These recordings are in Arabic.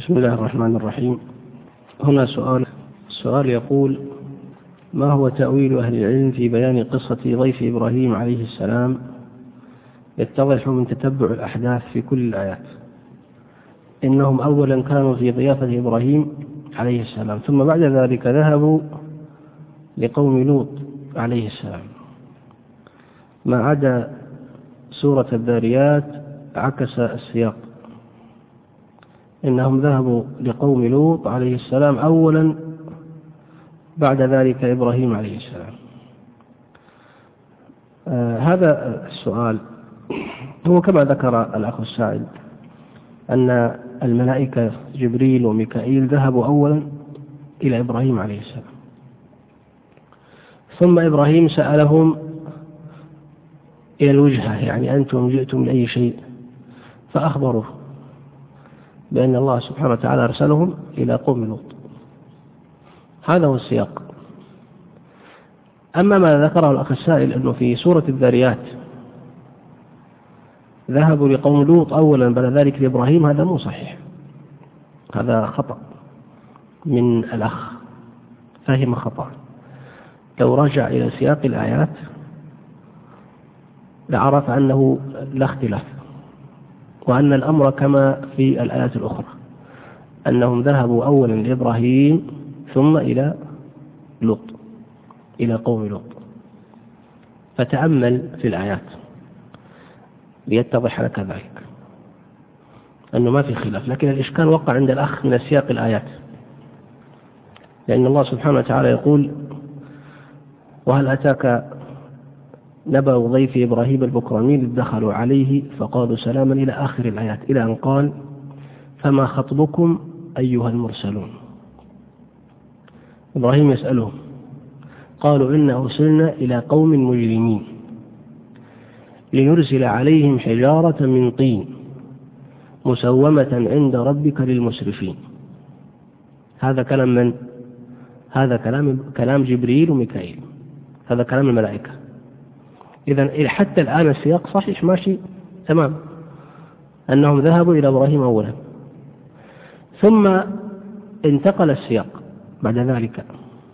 بسم الله الرحمن الرحيم. هنا سؤال يقول: ما هو تأويل أهل العلم في بيان قصة ضيف إبراهيم عليه السلام يتضح من تتبع الأحداث في كل الآيات؟ إنهم أولا كانوا في ضيافة إبراهيم عليه السلام، ثم بعد ذلك ذهبوا لقوم لوط عليه السلام. ما عدا سورة الذاريات عكس السياق، إنهم ذهبوا لقوم لوط عليه السلام أولا، بعد ذلك إبراهيم عليه السلام. هذا السؤال هو كما ذكر الأخ السائل أن الملائكة جبريل وميكائيل ذهبوا أولا إلى إبراهيم عليه السلام، ثم إبراهيم سألهم إلى الوجهة، يعني أنتم جئتم لأي شيء، فأخبروه بأن الله سبحانه وتعالى أرسلهم إلى قوم لوط. هذا هو السياق. أما ما ذكره الأخ السائل أنه في سورة الذاريات ذهبوا لقوم لوط أولا بعد ذلك لإبراهيم، هذا مو صحيح، هذا خطأ من الأخ، فهم خطأ. لو رجع إلى سياق الآيات لعرف أنه لا اختلاف، وأن الأمر كما في الآيات الأخرى، أنهم ذهبوا أولا لإبراهيم ثم إلى لوط، إلى قوم لوط. فتأمل في الآيات ليتضح لك ذلك أنه ما في خلاف، لكن الإشكال وقع عند الأخ من سياق الآيات، لأن الله سبحانه وتعالى يقول: وهل أتاك نبأ ضيف إبراهيم المكرمين إذ دخلوا عليه فقالوا سلاما إلى آخر الآيات، إلى أن قال: فما خطبكم أيها المرسلون. إبراهيم يسألهم، قالوا إنا أرسلنا إلى قوم مجرمين لنرسل عليهم حجارة من طين مسومة عند ربك للمسرفين. هذا كلام من؟ هذا كلام جبريل وميكائيل، هذا كلام الملائكة. إذن حتى الآن السياق صحيح، ماشي تمام، أنهم ذهبوا إلى إبراهيم أولا، ثم انتقل السياق بعد ذلك.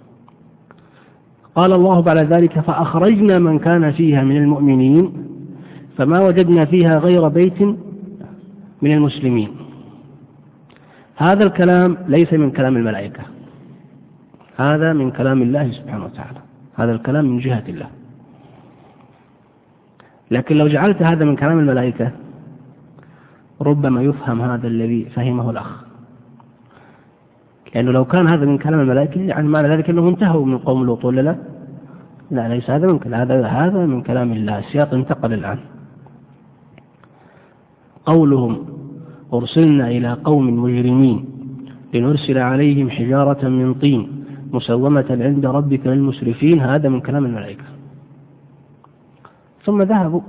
قال الله بعد ذلك: فأخرجنا من كان فيها من المؤمنين فما وجدنا فيها غير بيت من المسلمين. هذا الكلام ليس من كلام الملائكة، هذا من كلام الله سبحانه وتعالى، هذا الكلام من جهة الله. لكن لو جعلت هذا من كلام الملائكة ربما يفهم هذا الذي فهمه الأخ، لأنه لو كان هذا من كلام الملائكة يعني معنى ذلك أنهم انتهوا من قوم لوط، ولا لا؟ لا، ليس هذا من كلام، هذا من كلام الله. السياق انتقل الآن. قولهم أرسلنا إلى قوم مجرمين لنرسل عليهم حجارة من طين مسومة عند ربك للمسرفين، هذا من كلام الملائكة. ثم ذهبوا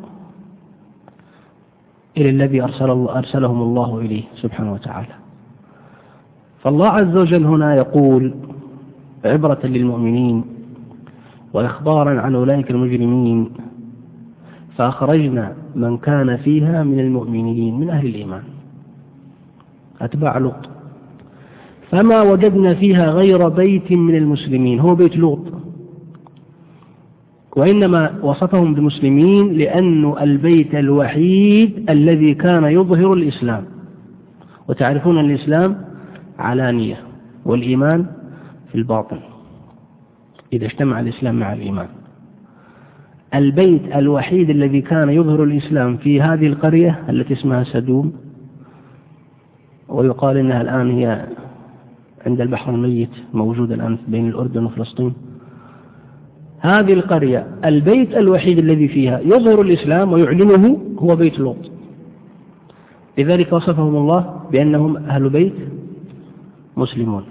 إلى الذي أرسلهم الله إليه سبحانه وتعالى. فالله عز وجل هنا يقول عبرة للمؤمنين وإخبارا عن أولئك المجرمين: فأخرجنا من كان فيها من المؤمنين، من أهل الإيمان، أتباع لوط، فما وجدنا فيها غير بيت من المسلمين، هو بيت لوط، وإنما وصفهم بمسلمين لأنه البيت الوحيد الذي كان يظهر الإسلام. وتعرفون أن الإسلام علانية والإيمان في الباطن، إذا اجتمع الإسلام مع الإيمان. البيت الوحيد الذي كان يظهر الإسلام في هذه القرية التي اسمها سدوم، ويقال إنها الآن هي عند البحر الميت، موجودة الآن بين الأردن وفلسطين. هذه القرية البيت الوحيد الذي فيها يظهر الإسلام ويعلنه هو بيت لوط، لذلك وصفهم الله بأنهم أهل بيت مسلمون.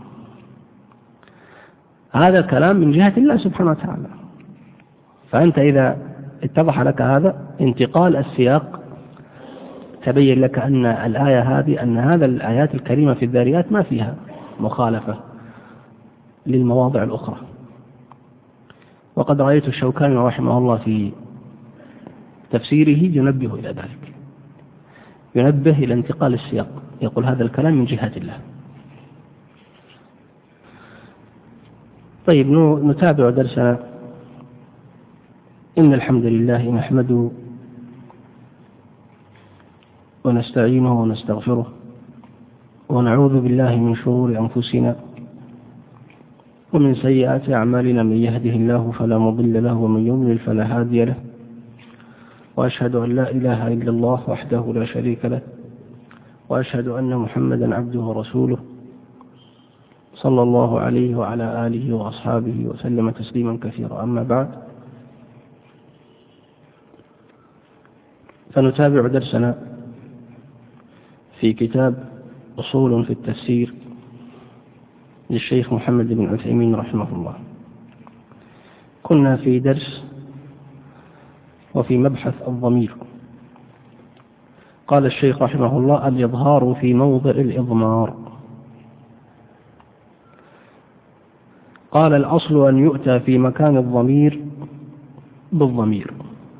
هذا الكلام من جهة الله سبحانه وتعالى. فأنت إذا اتضح لك هذا انتقال السياق تبين لك أن الآية هذه، أن هذا الآيات الكريمة في الذاريات ما فيها مخالفة للمواضع الأخرى. وقد رأيت الشوكاني رحمه الله في تفسيره ينبه إلى ذلك، ينبه إلى انتقال السياق، يقول هذا الكلام من جهة الله. طيب نتابع درسنا. إن الحمد لله نحمده ونستعينه ونستغفره ونعوذ بالله من شرور أنفسنا ومن سيئات أعمالنا. من يهده الله فلا مضل له ومن يضلل فلا هادي له، وأشهد أن لا إله إلا الله وحده لا شريك له، وأشهد أن محمدا عبده ورسوله صلى الله عليه وعلى آله وأصحابه وسلم تسليما كثيرا. أما بعد، فنتابع درسنا في كتاب أصول في التفسير للشيخ محمد بن عثيمين رحمه الله. كنا في درس وفي مبحث الضمير. قال الشيخ رحمه الله: الإظهار في موضع الإضمار. قال: الأصل أن يؤتى في مكان الضمير بالضمير،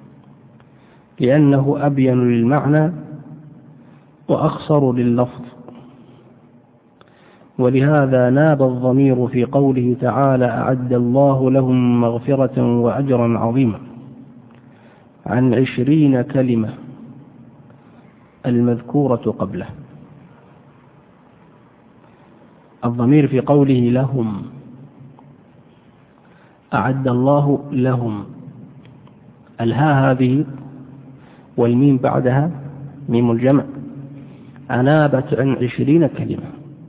لأنه أبين للمعنى وأخصر لللفظ، ولهذا ناب الضمير في قوله تعالى: أعد الله لهم مغفرة وأجرا عظيما، عن 20 كلمة المذكورة قبله. الضمير في قوله لهم، أعد الله لهم، الهاء هذه والميم بعدها ميم الجمع أنابت عن 20 كلمة،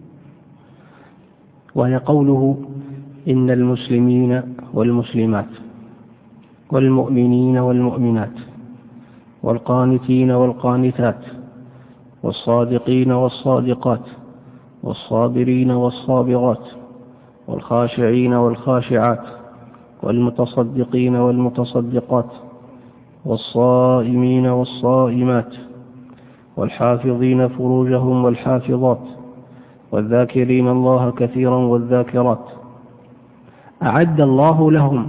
وهي قوله: إن المسلمين والمسلمات والمؤمنين والمؤمنات والقانتين والقانتات والصادقين والصادقات والصابرين والصابرات والخاشعين والخاشعات والمتصدقين والمتصدقات والصائمين والصائمات والحافظين فروجهم والحافظات والذاكرين الله كثيرا والذاكرات. أعد الله لهم،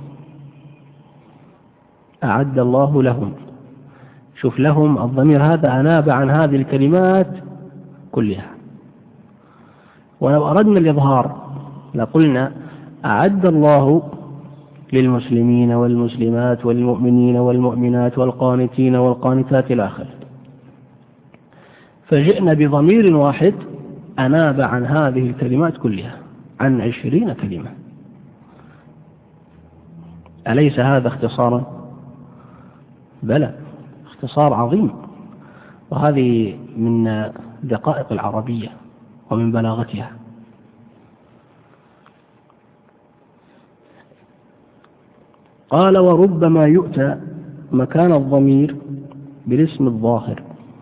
أعد الله لهم. شوف، لهم الضمير هذا أناب عن هذه الكلمات كلها. ولو أردنا الإظهار لقلنا: أعد الله للمسلمين والمسلمات والمؤمنين والمؤمنات والقانتين والقانتات إلى آخره. فجئنا بضمير واحد أناب عن هذه الكلمات كلها، عن 20 كلمة. أليس هذا اختصارا؟ بلى، اختصار عظيم، وهذه من دقائق العربية ومن بلاغتها. قال: وربما يؤتى مكان الضمير بالاسم الظاهر.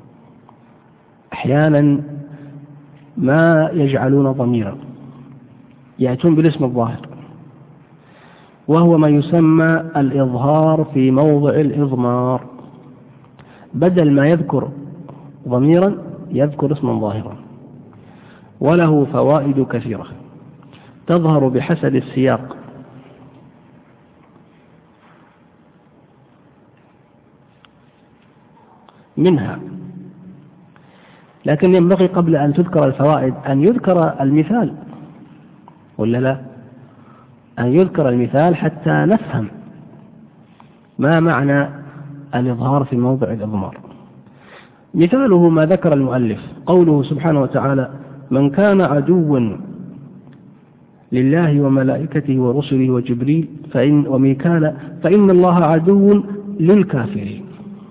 أحيانا ما يجعلون ضميرا، يأتون بالاسم الظاهر، وهو ما يسمى الإظهار في موضع الإضمار. بدل ما يذكر ضميرا يذكر اسما ظاهرا، وله فوائد كثيرة تظهر بحسب السياق. منها، لكن ينبغي قبل أن تذكر الفوائد أن يذكر المثال، ولا لا؟ أن يذكر المثال حتى نفهم ما معنى الإظهار في موضع الإضمار. مثاله ما ذكر المؤلف، قوله سبحانه وتعالى: من كان عدوا لله وملائكته ورسله وجبريل وميكال فإن الله عدو للكافرين.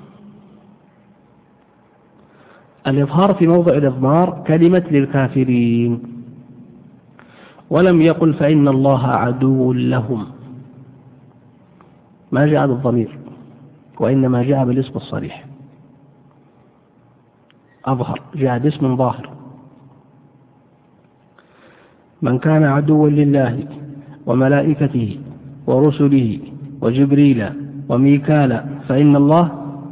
الإظهار في موضع الإضمار كلمة للكافرين، ولم يقل فإن الله عدو لهم، ما جاء بالضمير، وإنما جاء بالاسم الصريح. أظهر، جاء باسم ظاهر. من كان عدوا لله وملائكته ورسله وجبريل وميكال فإن الله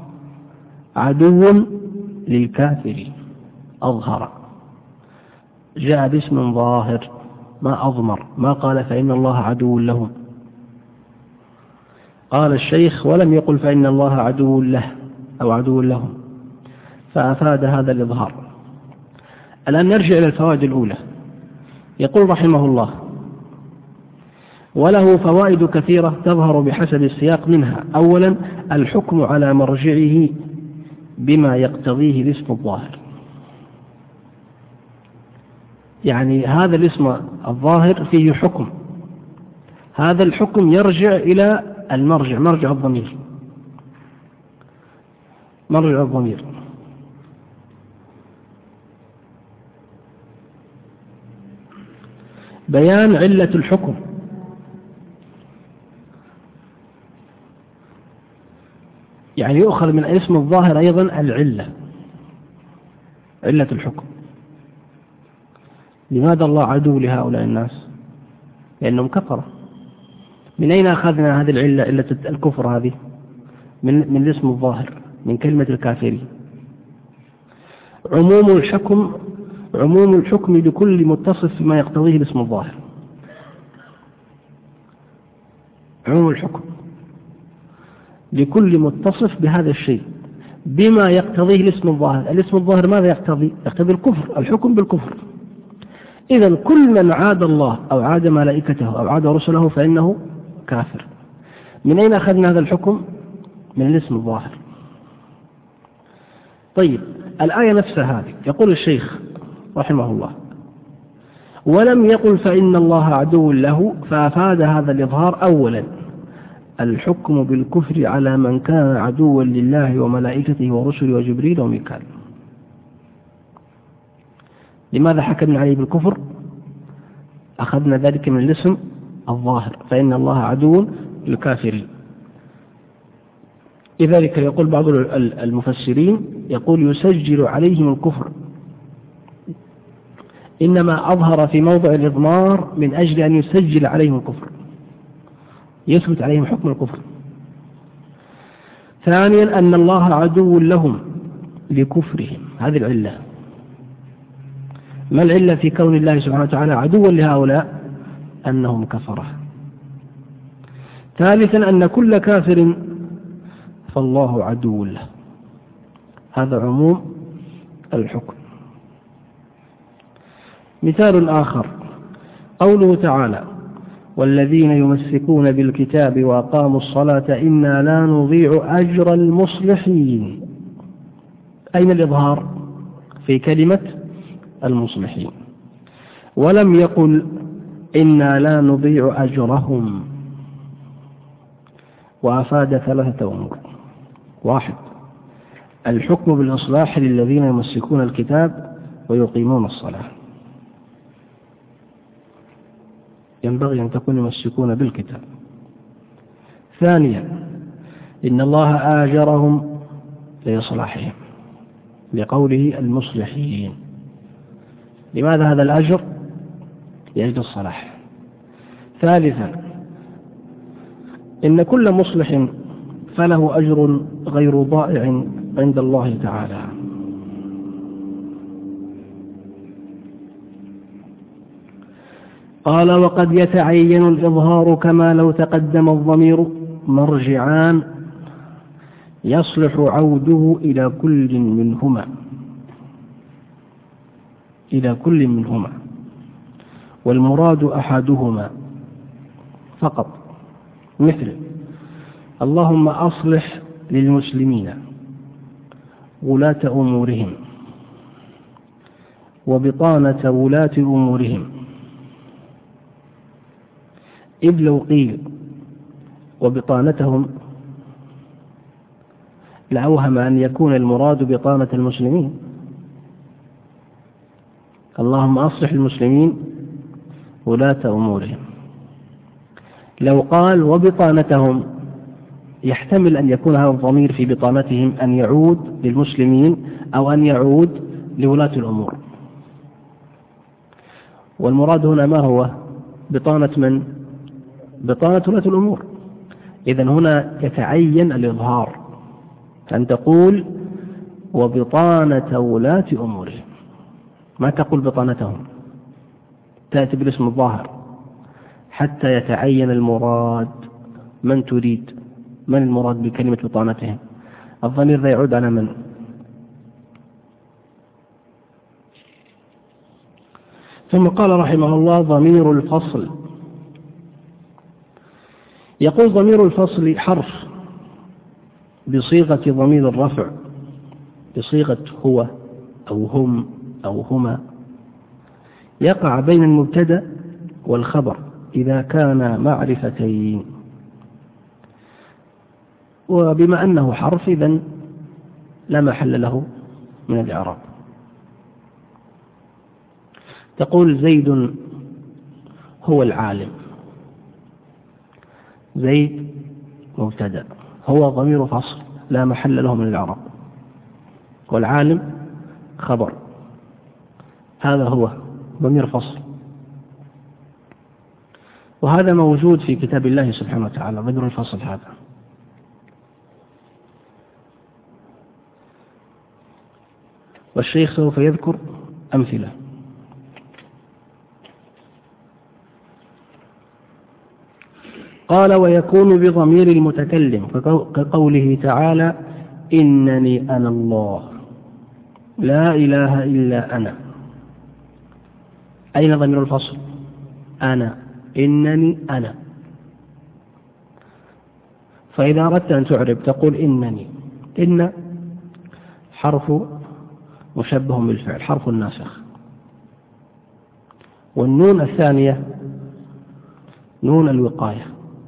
عدو للكافرين. أظهر، جاء باسم ظاهر، ما أضمر، ما قال فإن الله عدو لهم. قال الشيخ: ولم يقل فإن الله عدو له أو عدو لهم، فأفاد هذا الإظهار. الآن نرجع إلى الفوائد الأولى. يقول رحمه الله: وله فوائد كثيرة تظهر بحسب السياق، منها أولا الحكم على مرجعه بما يقتضيه الاسم الظاهر. يعني هذا الاسم الظاهر فيه حكم، هذا الحكم يرجع إلى المرجع، مرجع الضمير، مرجع الضمير. بيان علة الحكم، يعني يؤخذ من اسم الظاهر أيضا العلة، علة الحكم. لماذا الله عدو لهؤلاء الناس؟ لأنهم كفروا. من أين أخذنا هذه العلة، علة الكفر هذه؟ من الاسم الظاهر، من كلمة الكافرين. عموم الحكم لكل متصف بما يقتضيه الاسم الظاهر. عموم الحكم لكل متصف بهذا الشيء بما يقتضيه الاسم الظاهر. الاسم الظاهر ماذا يقتضي؟ يقتضي الكفر، الحكم بالكفر. إذن كل من عاد الله أو عاد ملائكته أو عاد رسله فإنه كافر. من أين أخذنا هذا الحكم؟ من الاسم الظاهر. طيب، الآية نفسها هذه يقول الشيخ رحمه الله: ولم يقل فإن الله عدو له، فأفاد هذا الإظهار أولا الحكم بالكفر على من كان عدوا لله وملائكته ورسله وجبريل وميكال. لماذا حكمنا عليه بالكفر؟ أخذنا ذلك من الاسم الظاهر، فإن الله عدو للكافرين. لذلك يقول بعض المفسرين يقول يسجل عليهم الكفر، إنما أظهر في موضع الإضمار من أجل أن يسجل عليهم الكفر، يثبت عليهم حكم الكفر. ثانيا أن الله عدو لهم لكفرهم، هذه العلة. ما العلة في كون الله سبحانه وتعالى عدوا لهؤلاء؟ أنهم كفرة. ثالثا أن كل كافر فالله عدو له، هذا عموم الحكم. مثال آخر قوله تعالى: والذين يمسكون بالكتاب وأقاموا الصلاة إنا لا نضيع أجر المصلحين. أين الإظهار؟ في كلمة المصلحين. ولم يقل إنا لا نضيع أجرهم. وأفاد ثلاثة أمور: واحد، الحكم بالإصلاح للذين يمسكون الكتاب ويقيمون الصلاة، ينبغي أن تكون يمسكون بالكتاب. ثانيا، إن الله آجرهم لإصلاحهم، لقوله المصلحين. لماذا هذا الأجر؟ لأجل الصلاح. ثالثا، إن كل مصلح فله أجر غير ضائع عند الله تعالى. قال: وقد يتعين الإظهار كما لو تقدم الضمير مرجعان يصلح عوده إلى كل منهما والمراد أحدهما فقط، مثل: اللهم أصلح للمسلمين ولاة أمورهم وبطانة ولاة أمورهم. إذ لو قيل وبطانتهم لأوهم أن يكون المراد بطانة المسلمين. اللهم أصلح المسلمين ولاة أمورهم. لو قال وبطانتهم يحتمل أن يكون هذا الضمير في بطانتهم أن يعود للمسلمين أو أن يعود لولاة الأمور. والمراد هنا ما هو؟ بطانة من؟ بطانة ولاة الأمور. إذن هنا يتعين الإظهار، أن تقول وبطانة ولاة أمورهم، ما تقول بطانتهم، تأتي بالاسم الظاهر حتى يتعين المراد. من تريد؟ من المراد بكلمة بطانتهم؟ الضمير لا يعود على من؟ ثم قال رحمه الله: ضمير الفصل يقول ضمير الفصل حرف بصيغة ضمير الرفع بصيغة هو أو هم أو هما، يقع بين المبتدأ والخبر إذا كان معرفتين، وبما أنه حرف إذن لا محل له من الإعراب. تقول زيد هو العالم، زيد مبتدأ، هو ضمير فصل لا محل له من الإعراب، والعالم خبر، هذا هو ضمير فصل، وهذا موجود في كتاب الله سبحانه وتعالى ضمير الفصل هذا. والشيخ سوف يذكر أمثلة. قال ويكون بضمير المتكلم كقوله تعالى إنني أنا الله لا إله إلا أنا. أين ضمير الفصل؟ أنا، إنني أنا. فإذا أردت أن تعرب تقول إنني، إن حرف مشبه بالفعل، حرف الناسخ، والنون الثانية نون الوقاية،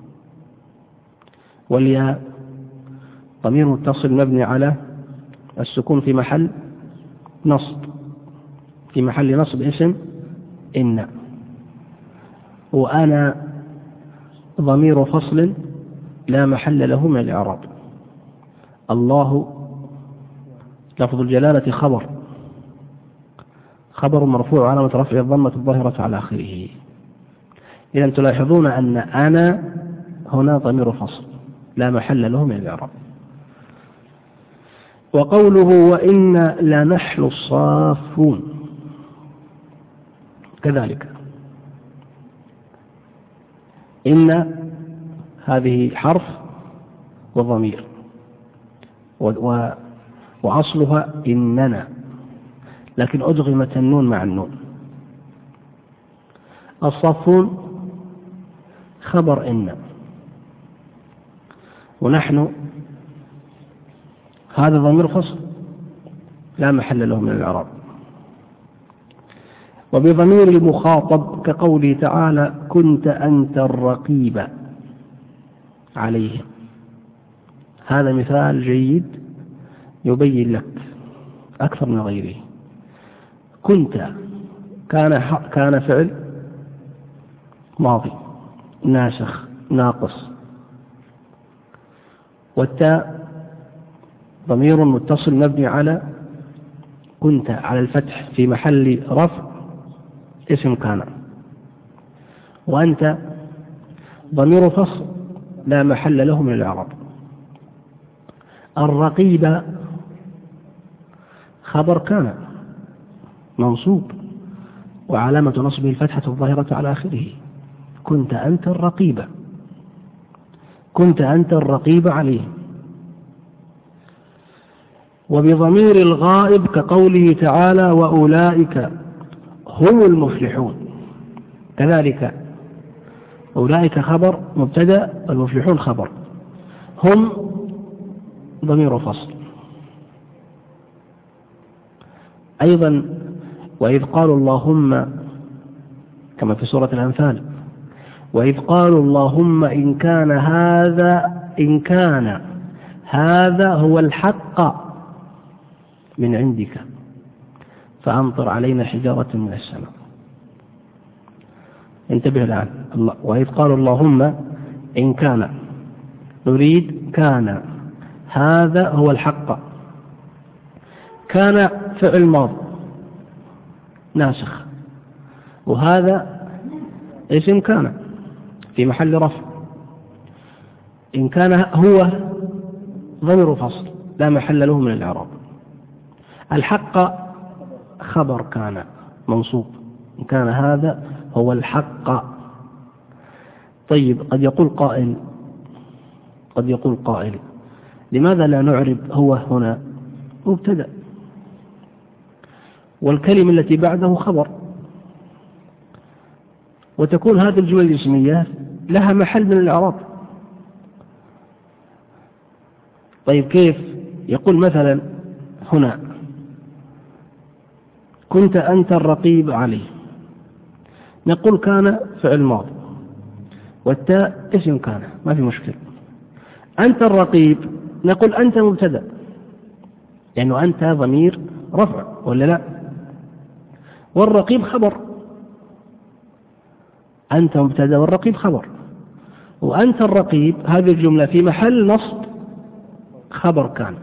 والياء ضمير متصل مبني على السكون في محل نصب، في محل نصب اسم إن. وأنا ضمير فصل لا محل له من الإعراب. الله لفظ الجلالة خبر مرفوع علامة رفع الضمة الظاهرة على آخره. إذن تلاحظون أن أنا هنا ضمير فصل لا محل له من الإعراب. وقوله وإن لنحن الصافون كذلك، إن هذه حرف وضمير، وأصلها إننا، لكن أدغمت النون مع النون. الصافون خبر إن، ونحن هذا ضمير فصل لا محل له من الإعراب. وبضمير المخاطب كقوله تعالى كنت أنت الرقيب عليهم. هذا مثال جيد يبين لك أكثر من غيره. كنت كان فعل ماضي ناسخ ناقص، والتاء ضمير متصل مبني على كنت على الفتح في محل رفع اسم كان، وأنت ضمير فصل لا محل له من الإعراب. الرقيب خبر كان منصوب وعلامة نصبه الفتحة الظاهرة على آخره. كنت أنت الرقيب، كنت أنت الرقيب عليهم. وبضمير الغائب كقوله تعالى وأولئك هم المفلحون، كذلك أولئك خبر مبتدأ، المفلحون خبر، هم ضمير فصل. أيضا وإذ قالوا اللهم كما في سورة الأنفال وإذ قالوا اللهم إن كان هذا هو الحق من عندك فأمطر علينا حجارة من السماء. انتبه الآن، وإذ قالوا اللهم إن كان، نريد كان هذا هو الحق. كان فعل ماضي ناسخ، وهذا اسم كان في محل رفع. إن كان هو ضمير فصل لا محل له من الإعراب. الحق خبر كان منصوب، إن كان هذا هو الحق. طيب قد يقول قائل لماذا لا نعرب هو هنا مبتدأ والكلمة التي بعده خبر، وتكون هذه الجمل الاسمية لها محل من الإعراب طيب كيف؟ يقول مثلا هنا كنت أنت الرقيب عليه، نقول كان فعل ماضي والتاء اسم كان، ما في مشكلة. أنت الرقيب نقول أنت مبتدأ، لأنه أنت ضمير رفع ولا لا؟ والرقيب خبر، أنت مبتدأ والرقيب خبر، وأنت الرقيب هذه الجملة في محل نصب خبر كان.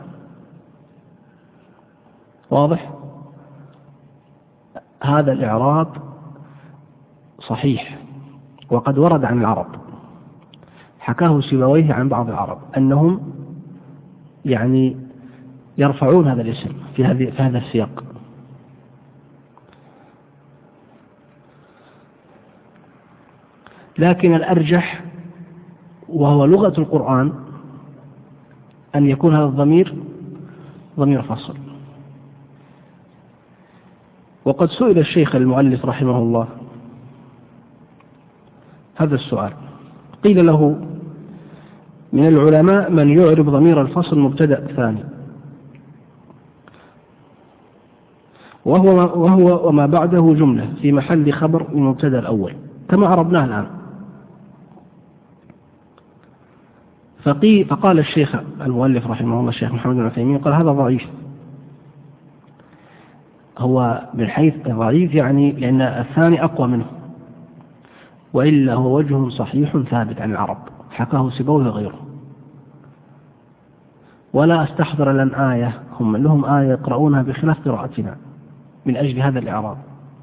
واضح؟ هذا الإعراب صحيح، وقد ورد عن العرب، حكاه سيبويه عن بعض العرب أنهم يعني يرفعون هذا الاسم في هذا السياق. لكن الأرجح وهو لغة القرآن أن يكون هذا الضمير ضمير فصل. وقد سئل الشيخ المؤلف رحمه الله هذا السؤال، قيل له من العلماء من يعرب ضمير الفصل مبتدأ ثاني، وهو وما بعده جملة في محل خبر المبتدأ الأول كما عربناه الآن. فقال الشيخ المؤلف رحمه الله الشيخ محمد بن عثيمين قال هذا ضعيف. هو من حيث ضعيف يعني لأن الثاني أقوى منه، وإلا هو وجه صحيح ثابت عن العرب حكاه سيبويه وغيره. ولا أستحضر لن آية، هم لهم آية يقرؤونها بخلاف قراءتنا من أجل هذا الإعراب.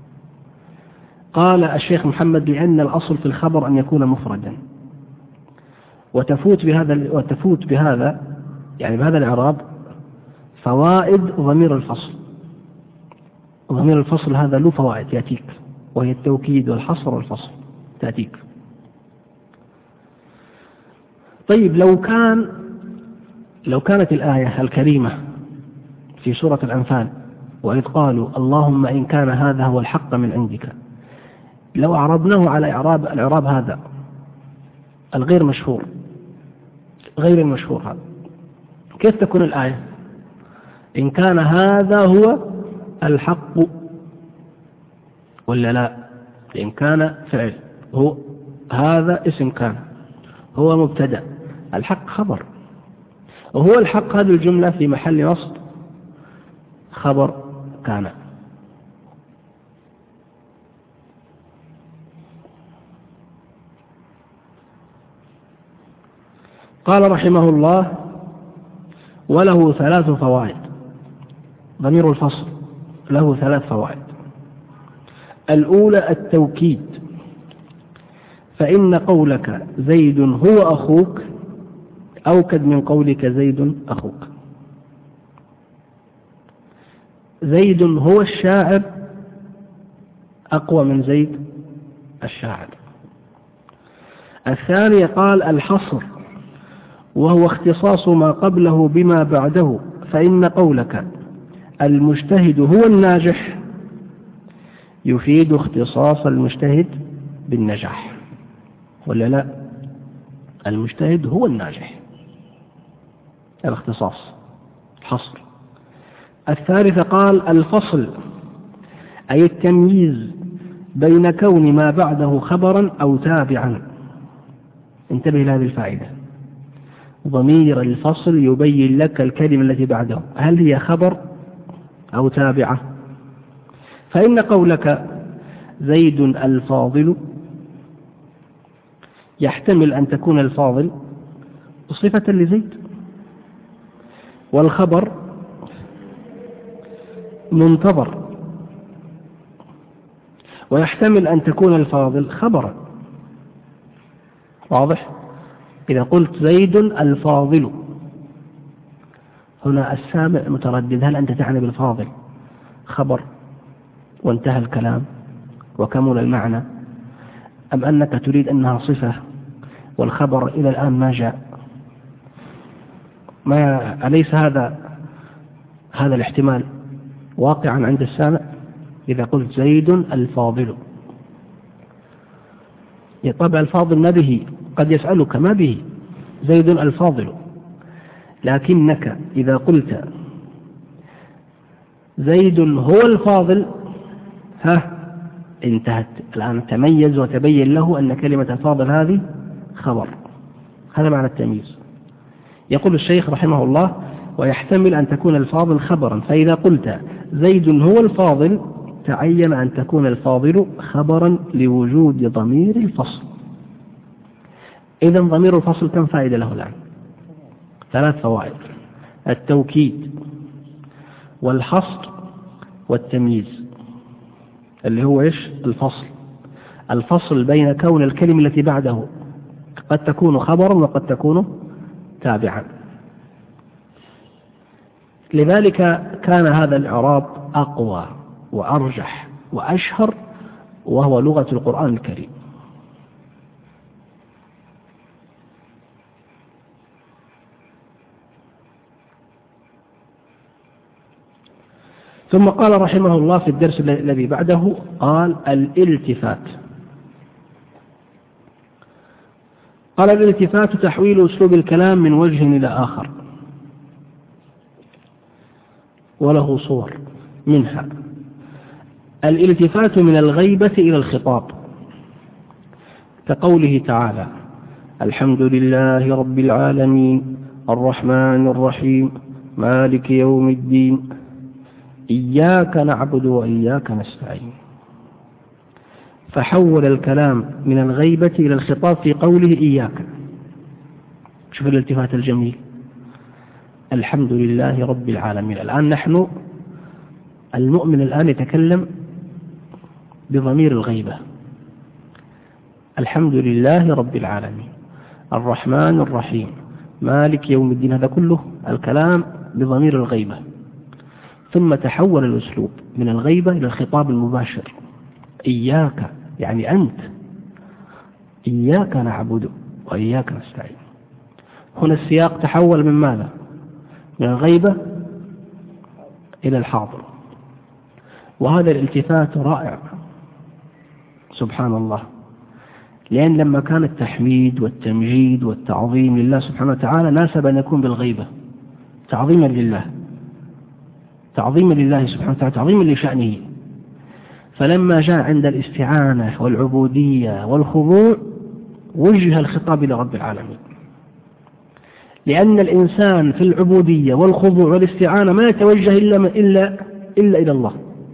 قال الشيخ محمد لأن الأصل في الخبر أن يكون مفردا، وتفوت بهذا يعني بهذا الإعراب فوائد ضمير الفصل. ضمير الفصل هذا له فوائد يأتيك، وهي التوكيد والحصر والفصل تأتيك. طيب لو كانت الآية الكريمة في سورة الأنفال وإذ قالوا اللهم إن كان هذا هو الحق من عندك، لو أعربناه على الإعراب هذا الغير مشهور غير المشهور هذا، كيف تكون الآية؟ إن كان هذا هو الحق ولا لا؟ إن كان فعل، هو هذا اسم كان، هو مبتدأ، الحق خبر، وهو الحق هذه الجملة في محل نصب خبر كان. قال رحمه الله وله 3 فوائد. ضمير الفصل له 3 فوائد. الأولى التوكيد، فإن قولك زيد هو أخوك أوكد من قولك زيد أخوك. زيد هو الشاعر أقوى من زيد الشاعر. الثاني قال الحصر، وهو اختصاص ما قبله بما بعده، فإن قولك المجتهد هو الناجح يفيد اختصاص المجتهد بالنجاح ولا لا؟ المجتهد هو الناجح، الاختصاص الحصر. الثالث قال الفصل، أي التمييز بين كون ما بعده خبرا أو تابعا. انتبه لهذه الفائدة، ضمير الفصل يبين لك الكلمة التي بعده هل هي خبر أو تابعة. فإن قولك زيد الفاضل يحتمل أن تكون الفاضل صفة لزيد، والخبر منتظر، ويحتمل أن تكون الفاضل خبرا. واضح؟ إذا قلت زيد الفاضل هنا السامع متردد، هل أنت تعني بالفاضل خبر وانتهى الكلام وكمل المعنى، أم أنك تريد أنها صفة والخبر إلى الآن ما جاء؟ أليس هذا الاحتمال واقعا عند السامع إذا قلت زيد الفاضل؟ طبعا الفاضل ما به، قد يسألك ما به زيد الفاضل، لكنك إذا قلت زيد هو الفاضل انتهت الآن، تميز وتبين له أن كلمة الفاضل هذه خبر. هذا معنى التمييز. يقول الشيخ رحمه الله: ويحتمل أن تكون الفاضل خبرا، فإذا قلت زيد هو الفاضل تعين أن تكون الفاضل خبرا لوجود ضمير الفصل. إذا ضمير الفصل كم فائدة له الآن؟ 3 فوائد: التوكيد والحصر والتمييز، اللي هو إيش؟ الفصل بين كون الكلمة التي بعده قد تكون خبرا وقد تكون تابعا. لذلك كان هذا الإعراب أقوى وأرجح وأشهر، وهو لغة القرآن الكريم. ثم قال رحمه الله في الدرس الذي بعده، قال: الالتفات. قال: الالتفات تحويل أسلوب الكلام من وجه إلى آخر، وله صور، منها الالتفات من الغيبة إلى الخطاب، كقوله تعالى: الحمد لله رب العالمين الرحمن الرحيم مالك يوم الدين إياك نعبد وإياك نستعين. فحول الكلام من الغيبة إلى الخطاب في قوله إياك. شوف الالتفات الجميل: الحمد لله رب العالمين. الآن نحن المؤمن الآن يتكلم بضمير الغيبة. الحمد لله رب العالمين الرحمن الرحيم مالك يوم الدين، هذا كله الكلام بضمير الغيبة. ثم تحول الأسلوب من الغيبة إلى الخطاب المباشر: إياك، يعني أنت، إياك نعبد وإياك نستعين. هنا السياق تحول من ماذا؟ من الغيبة إلى الحاضر. وهذا الالتفات رائع سبحان الله، لأن لما كان التحميد والتمجيد والتعظيم لله سبحانه وتعالى ناسب أن يكون بالغيبة، تعظيما لله، تعظيما لله سبحانه وتعالى، تعظيما لشأنه. فلما جاء عند الاستعانة والعبودية والخضوع وجه الخطاب إلى رب العالمين، لأن الإنسان في العبودية والخضوع والاستعانة ما يتوجه إلا إلى الله.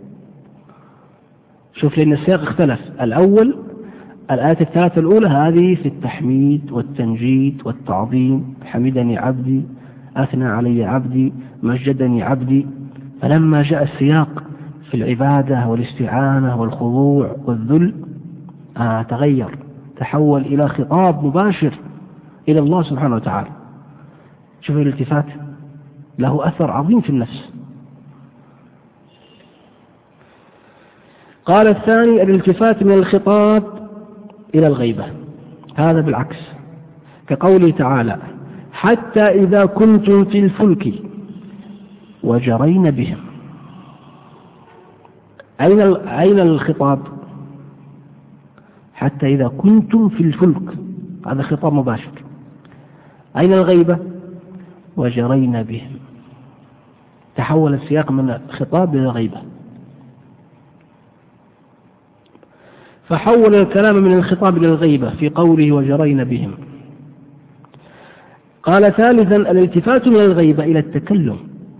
شوف، لأن السياق اختلف. الأول الآية الثلاثة الأولى هذه في التحميد والتمجيد والتعظيم: حمدني عبدي، أثنى علي عبدي، مجدني عبدي. فلما جاء السياق في العبادة والاستعانة والخضوع والذل تغير، تحول إلى خطاب مباشر إلى الله سبحانه وتعالى. شوف الالتفات له أثر عظيم في النفس. قال: الثاني الالتفات من الخطاب إلى الغيبة، هذا بالعكس، كقوله تعالى: حتى إذا كنتم في الفلك وجرين بهم. أين الخطاب؟ حتى إذا كنتم في الفلك، هذا خطاب مباشر. أين الغيبة؟ وجرين بهم. تحول السياق من الخطاب إلى الغيبة، فحول الكلام من الخطاب إلى الغيبة في قوله وجرين بهم. قال: ثالثا الالتفات من الغيبة إلى التكلم،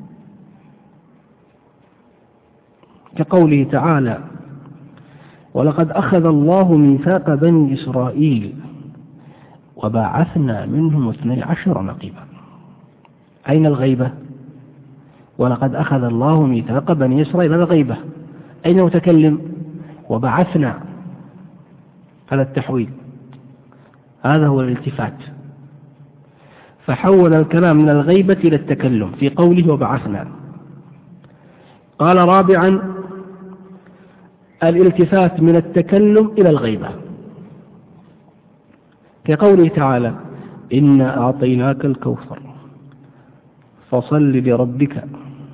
كقوله تعالى: ولقد أخذ الله ميثاق بني إسرائيل وبعثنا منهم 12 نقيبا. أين الغيبة؟ ولقد أخذ الله ميثاق بني إسرائيل، هذا غيبة. أين المتكلم؟ وبعثنا، هذا التحويل، هذا هو الالتفات. فحول الكلام من الغيبة إلى التكلم في قوله وبعثنا. قال: رابعا الالتفات من التكلم إلى الغيبة، كقوله تعالى: إنا أعطيناك الكوثر فصل لربك.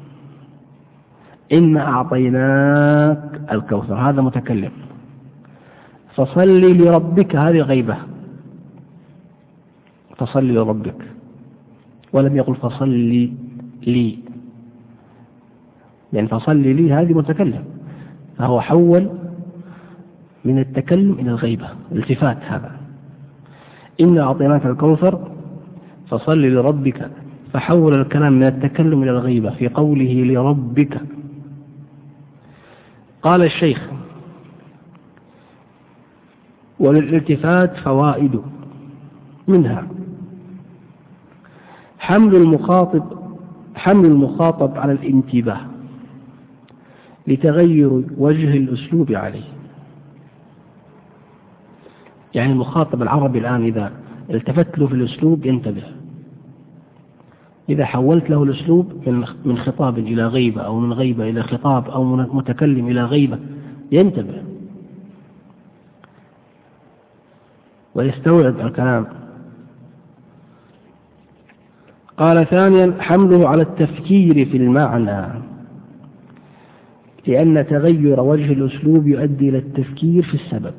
إنا أعطيناك الكوثر، هذا متكلم. فصل لربك، هذه غيبة، فصل لربك. ولم يقل فصل لي، يعني فصل لي هذه متكلم، فهو حول من التكلم إلى الغيبة، التفات هذا. إنا أعطيناك الكوثر فصل لربك، فحول الكلام من التكلم إلى الغيبة في قوله لربك. قال الشيخ: وللالتفات فوائد، منها حمل المخاطب على الانتباه لتغير وجه الأسلوب عليه. يعني المخاطب العربي الآن إذا التفت له في الأسلوب ينتبه، إذا حولت له الأسلوب من خطاب إلى غيبة أو من غيبة إلى خطاب أو من متكلم إلى غيبة ينتبه ويستوعب الكلام. قال ثانيا حمله على التفكير في المعنى، لأن تغير وجه الأسلوب يؤدي إلى التفكير في السبب.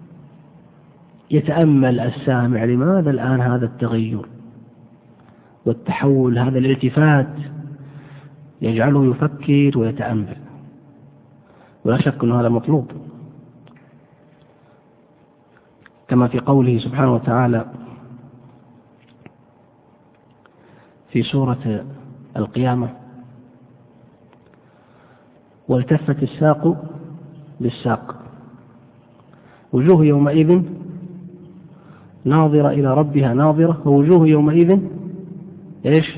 يتأمل السامع لماذا الآن هذا التغير والتحول، هذا الالتفات يجعله يفكر ويتأمل، ولا شك أن هذا مطلوب، كما في قوله سبحانه وتعالى في سورة القيامة: والتفت الساق بالساق وجوه يومئذ ناظرة إلى ربها ناظرة ووجوه يومئذ إيش؟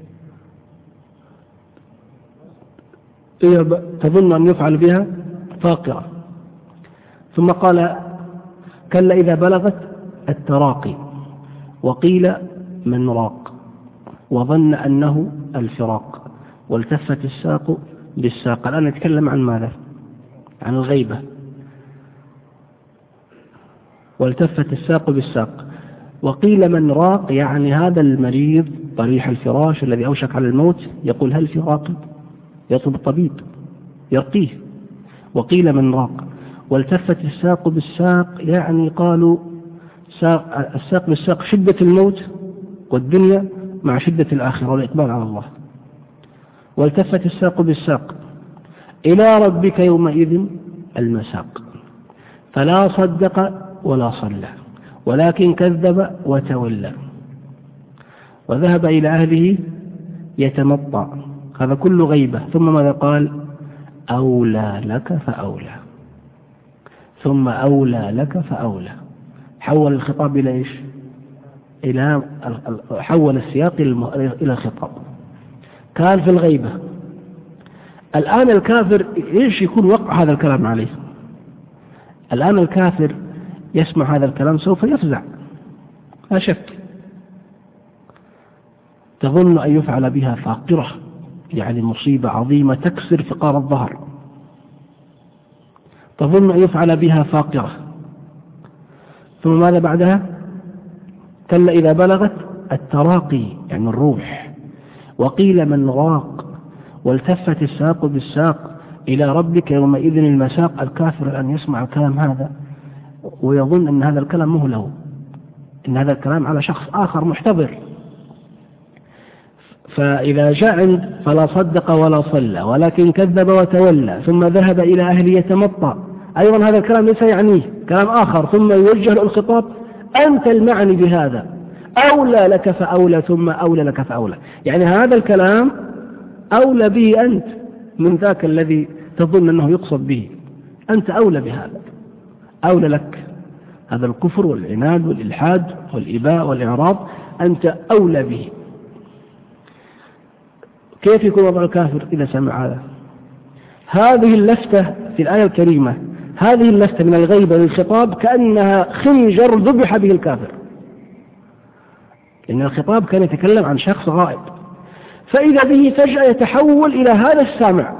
تظن أن يفعل بها فاقرة. ثم قال: كلا إذا بلغت التراقي وقيل من راق وظن أنه الفراق والتفت الساق بالساق. الآن نتكلم عن ماذا؟ عن الغيبة. والتفت الساق بالساق وقيل من راق، يعني هذا المريض طريح الفراش الذي أوشك على الموت يقول: هل في راقي؟ يطلب الطبيب يرقيه. وقيل من راق. والتفت الساق بالساق، يعني قالوا الساق بالساق شدة الموت والدنيا مع شدة الآخرة والإقبال على الله. والتفت الساق بالساق إلى ربك يومئذ المساق، فلا صدق ولا صلى ولكن كذب وتولى وذهب إلى أهله يتمطع. هذا كل غيبة. ثم ماذا قال؟ أولى لك فأولى، ثم أولى لك فأولى. حول الخطاب إلى إيش؟ حول السياق إلى الخطاب. كان في الغيبة. الآن الكافر إيش يكون وقع هذا الكلام عليه؟ الآن الكافر يسمع هذا الكلام سوف يفزع لا شك، تظن أن يفعل بها فاقرة، يعني مصيبة عظيمة تكسر فقار الظهر، تظن أن يفعل بها فاقرة. ثم ماذا بعدها؟ كلا إذا بلغت التراقي، يعني الروح. وقيل من راق. والتفت الساق بالساق إلى ربك يومئذ المساق. الكافر الآن يسمع الكلام هذا ويظن أن هذا الكلام مو له، إن هذا الكلام على شخص آخر محتضر. فإذا جاء فلا صدق ولا صلى ولكن كذب وتولى ثم ذهب إلى أهله يتمطى، أيضا هذا الكلام ليس يعنيه، كلام آخر. ثم يوجه له الخطاب: أنت المعني بهذا، أولى لك فأولى، ثم أولى لك فأولى. يعني هذا الكلام أولى به أنت من ذاك الذي تظن أنه يقصد به، أنت أولى بهذا، أولى لك هذا الكفر والعناد والإلحاد والإباء والإعراض، أنت أولى به. كيف يكون وضع الكافر إذا سمع هذا؟ هذه اللفتة في الآية الكريمة، هذه اللفتة من الغيبة للخطاب كأنها خنجر ذبح به الكافر، لأن الخطاب كان يتكلم عن شخص غائب، فإذا به فجأة يتحول إلى هذا السامع.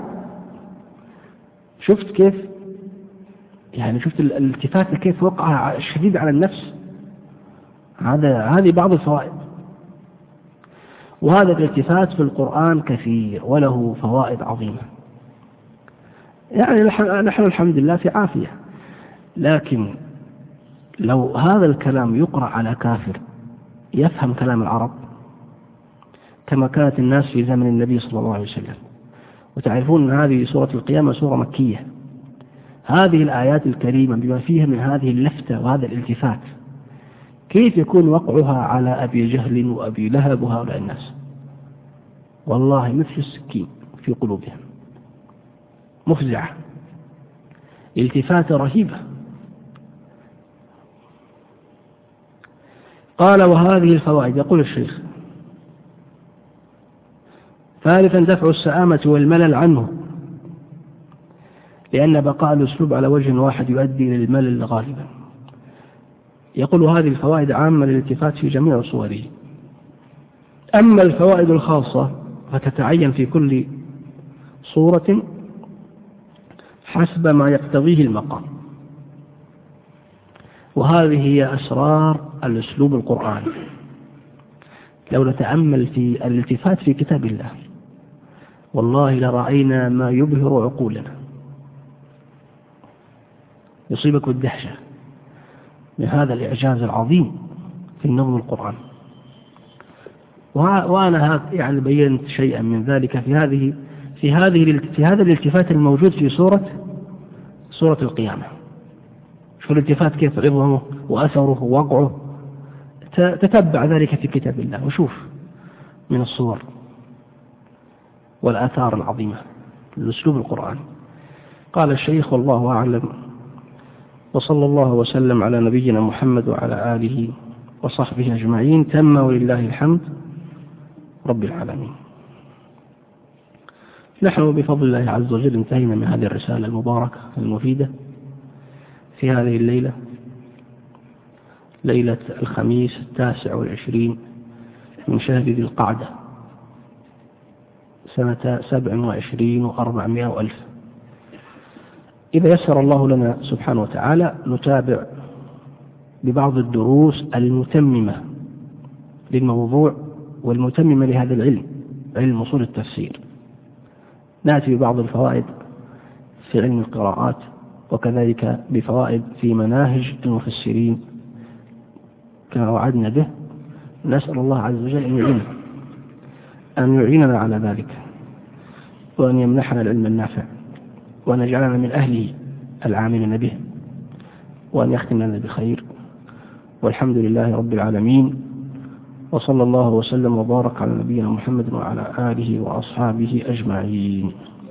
شفت كيف؟ يعني شفت الالتفات كيف وقع شديد على النفس. هذه بعض الفوائد. وهذا الالتفات في القرآن كثير وله فوائد عظيمة. يعني نحن الحمد لله في عافية، لكن لو هذا الكلام يقرأ على كافر يفهم كلام العرب كما كانت الناس في زمن النبي صلى الله عليه وسلم. وتعرفون أن هذه سورة القيامة سورة مكية. هذه الآيات الكريمة بما فيها من هذه اللفتة وهذا الالتفات، كيف يكون وقعها على أبي جهل وأبي لهب وهؤلاء الناس؟ والله مثل السكين في قلوبهم، مفزعة، التفاتة رهيبة. قال وهذه الفوائد، يقول الشيخ: ثالثا دفع السآمة والملل عنه، لأن بقاء الأسلوب على وجه واحد يؤدي إلى الملل غالبا. يقول هذه الفوائد عامة للالتفات في جميع صوره، أما الفوائد الخاصة فتتعين في كل صورة حسب ما يقتضيه المقام. وهذه هي أسرار الأسلوب القرآني. لو نتأمل في الالتفات في كتاب الله والله لرأينا ما يبهر عقولنا، يصيبك الدهشة من هذا الإعجاز العظيم في النظم القرآني. وأنا يعني بينت شيئا من ذلك في هذا الالتفات الموجود في سورة القيامة. شوف الالتفات كيف عظمه وأثره ووقعه، تتبع ذلك في كتاب الله وشوف من الصور والآثار العظيمة للأسلوب القرآني. قال الشيخ: والله أعلم، وصلى الله وسلم على نبينا محمد وعلى آله وصحبه أجمعين. تم ولله الحمد رب العالمين. نحن بفضل الله عز وجل انتهينا من هذه الرسالة المباركة المفيدة في هذه الليلة، ليلة الخميس 29 من شهر ذي القعدة سنة 27 و400 ألف. إذا يسر الله لنا سبحانه وتعالى نتابع ببعض الدروس المتممة للموضوع والمتممة لهذا العلم، علم أصول التفسير. نأتي ببعض الفوائد في علم القراءات، وكذلك بفوائد في مناهج المفسرين كما وعدنا به. نسأل الله عز وجل أن يعيننا على ذلك، وأن يمنحنا العلم النافع، وأن يجعلنا من أهله العاملين به، وأن يختم لنا بخير. والحمد لله رب العالمين، وصلى الله وسلم وبارك على نبينا محمد وعلى آله وأصحابه أجمعين.